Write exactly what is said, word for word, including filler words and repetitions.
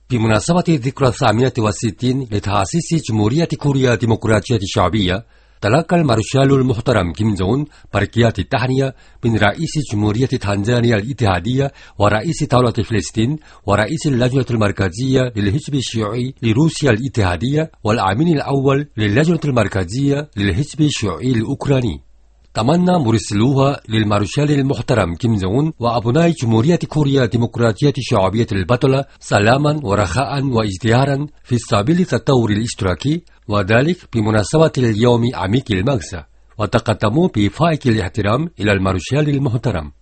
بمناسبة الذكرى الثامنة والستين لتأسيس جمهورية كوريا الديمقراطية الشعبية، تلقى المارشال المحترم كيم جون أون بركيات التهنئة من رئيس جمهورية تنزانيا الاتحادية ورئيس دولة فلسطين ورئيس اللجنة المركزية للحزب الشيوعي لروسيا الاتحادية والأمين الأول للجنة المركزية للحزب الشيوعي الأوكراني. تمنى مرسلوها للمارشال المحترم كيم جون أون وأبناء جمهورية كوريا الديمقراطية الشعبية البطلة سلاما ورخاء وازدهارا في سبيل التطور الاشتراكي، وذلك بمناسبة اليوم عميق المغزى، وتقدموا بفائق الاحترام إلى المارشال المحترم.